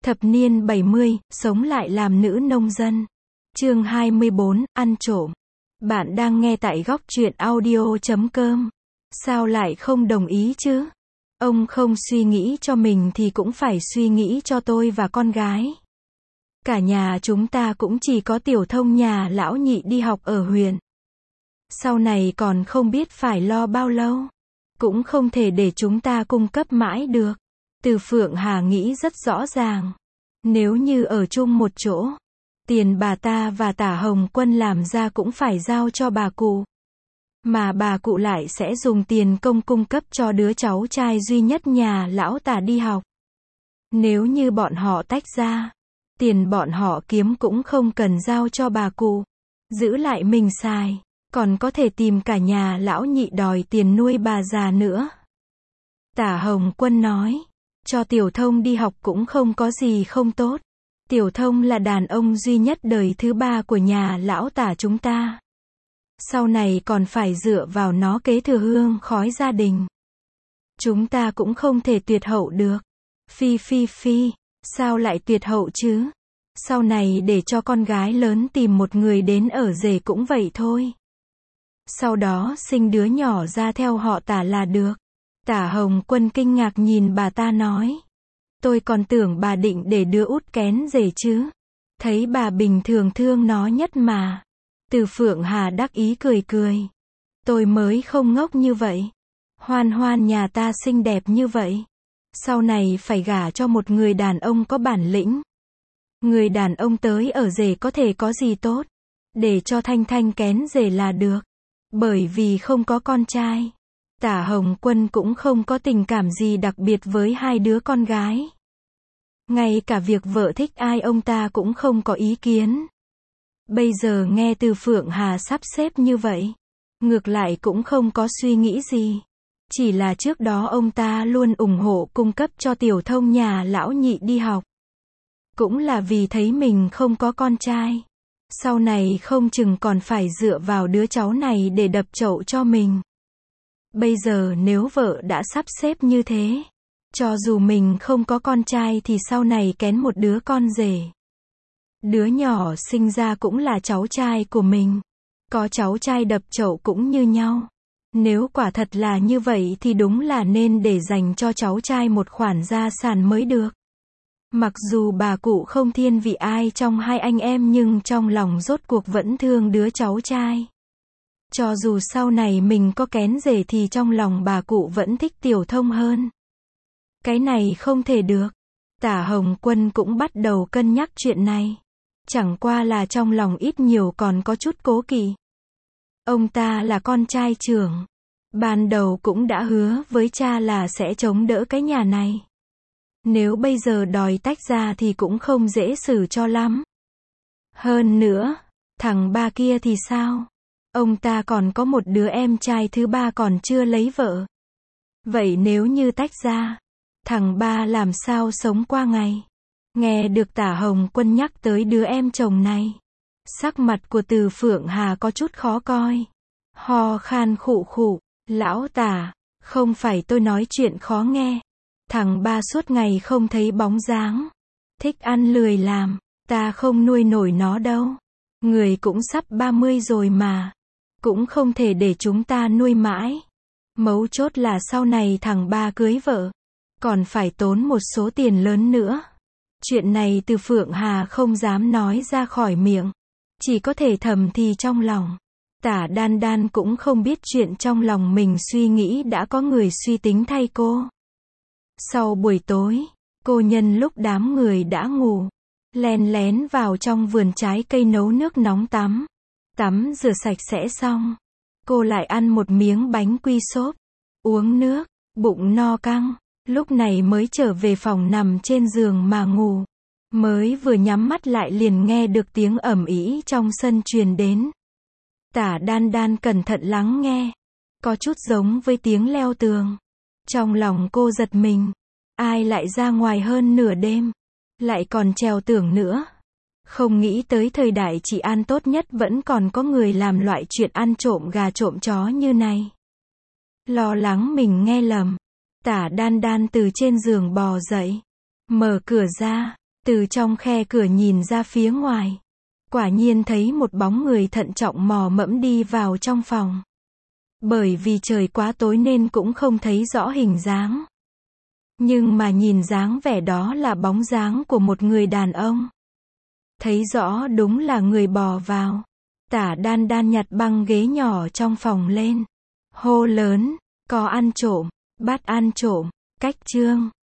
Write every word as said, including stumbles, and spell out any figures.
Thập niên bảy mươi, sống lại làm nữ nông dân. Chương hai mươi bốn, ăn trộm. Bạn đang nghe tại góc truyện audio chấm com. Sao lại không đồng ý chứ? Ông không suy nghĩ cho mình thì cũng phải suy nghĩ cho tôi và con gái. Cả nhà chúng ta cũng chỉ có Tiểu Thông nhà lão nhị đi học ở huyện. Sau này còn không biết phải lo bao lâu. Cũng không thể để chúng ta cung cấp mãi được. Từ Phượng Hà nghĩ rất rõ ràng. Nếu như ở chung một chỗ, tiền bà ta và Tả Hồng Quân làm ra cũng phải giao cho bà cụ. Mà bà cụ lại sẽ dùng tiền công cung cấp cho đứa cháu trai duy nhất nhà lão Tả đi học. Nếu như bọn họ tách ra, tiền bọn họ kiếm cũng không cần giao cho bà cụ, giữ lại mình xài, còn có thể tìm cả nhà lão nhị đòi tiền nuôi bà già nữa. Tả Hồng Quân nói, cho Tiểu Thông đi học cũng không có gì không tốt. Tiểu Thông là đàn ông duy nhất đời thứ ba của nhà lão Tả chúng ta. Sau này còn phải dựa vào nó kế thừa hương khói gia đình. Chúng ta cũng không thể tuyệt hậu được. Phi phi phi, sao lại tuyệt hậu chứ? Sau này để cho con gái lớn tìm một người đến ở rể cũng vậy thôi. Sau đó sinh đứa nhỏ ra theo họ Tả là được. Tả Hồng Quân kinh ngạc nhìn bà ta nói. Tôi còn tưởng bà định để đứa út kén rể chứ. Thấy bà bình thường thương nó nhất mà. Từ Phượng Hà đắc ý cười cười. Tôi mới không ngốc như vậy. Hoan Hoan nhà ta xinh đẹp như vậy. Sau này phải gả cho một người đàn ông có bản lĩnh. Người đàn ông tới ở rể có thể có gì tốt. Để cho Thanh Thanh kén rể là được. Bởi vì không có con trai. Tả Hồng Quân cũng không có tình cảm gì đặc biệt với hai đứa con gái. Ngay cả việc vợ thích ai ông ta cũng không có ý kiến. Bây giờ nghe từ Phượng Hà sắp xếp như vậy, ngược lại cũng không có suy nghĩ gì. Chỉ là trước đó ông ta luôn ủng hộ cung cấp cho Tiểu Thông nhà lão nhị đi học. Cũng là vì thấy mình không có con trai. Sau này không chừng còn phải dựa vào đứa cháu này để đập chậu cho mình. Bây giờ nếu vợ đã sắp xếp như thế, cho dù mình không có con trai thì sau này kén một đứa con rể. Đứa nhỏ sinh ra cũng là cháu trai của mình. Có cháu trai đập chậu cũng như nhau. Nếu quả thật là như vậy thì đúng là nên để dành cho cháu trai một khoản gia sản mới được. Mặc dù bà cụ không thiên vị ai trong hai anh em nhưng trong lòng rốt cuộc vẫn thương đứa cháu trai. Cho dù sau này mình có kén rể thì trong lòng bà cụ vẫn thích Tiểu Thông hơn. Cái này không thể được. Tả Hồng Quân cũng bắt đầu cân nhắc chuyện này. Chẳng qua là trong lòng ít nhiều còn có chút cố kỵ. Ông ta là con trai trưởng. Ban đầu cũng đã hứa với cha là sẽ chống đỡ cái nhà này. Nếu bây giờ đòi tách ra thì cũng không dễ xử cho lắm. Hơn nữa, thằng ba kia thì sao? Ông ta còn có một đứa em trai thứ ba còn chưa lấy vợ. Vậy nếu như tách ra, thằng ba làm sao sống qua ngày? Nghe được Tả Hồng Quân nhắc tới đứa em chồng này, sắc mặt của Từ Phượng Hà có chút khó coi. Ho khan khụ khụ, lão Tả, không phải tôi nói chuyện khó nghe. Thằng ba suốt ngày không thấy bóng dáng. Thích ăn lười làm, ta không nuôi nổi nó đâu. Người cũng sắp ba mươi rồi mà. Cũng không thể để chúng ta nuôi mãi. Mấu chốt là sau này thằng ba cưới vợ, còn phải tốn một số tiền lớn nữa. Chuyện này Từ Phượng Hà không dám nói ra khỏi miệng. Chỉ có thể thầm thì trong lòng. Tả Đan Đan cũng không biết chuyện trong lòng mình suy nghĩ đã có người suy tính thay cô. Sau buổi tối, cô nhân lúc đám người đã ngủ, len lén vào trong vườn trái cây nấu nước nóng tắm. Tắm rửa sạch sẽ xong, cô lại ăn một miếng bánh quy xốp, uống nước, bụng no căng, lúc này mới trở về phòng nằm trên giường mà ngủ. Mới vừa nhắm mắt lại liền nghe được tiếng ầm ĩ trong sân truyền đến. Tả Đan Đan cẩn thận lắng nghe, có chút giống với tiếng leo tường. Trong lòng cô giật mình, ai lại ra ngoài hơn nửa đêm, lại còn trèo tường nữa. Không nghĩ tới thời đại trị an tốt nhất vẫn còn có người làm loại chuyện ăn trộm gà trộm chó như này. Lo lắng mình nghe lầm, Tả Đan Đan từ trên giường bò dậy, mở cửa ra, Từ trong khe cửa nhìn ra phía ngoài, quả nhiên thấy một bóng người thận trọng mò mẫm đi vào trong phòng. Bởi vì trời quá tối nên cũng không thấy rõ hình dáng. Nhưng mà nhìn dáng vẻ đó là bóng dáng của một người đàn ông. Thấy rõ đúng là người bò vào. Tả Đan Đan nhặt băng ghế nhỏ trong phòng lên. Hô lớn, có ăn trộm, bắt ăn trộm, cách chương.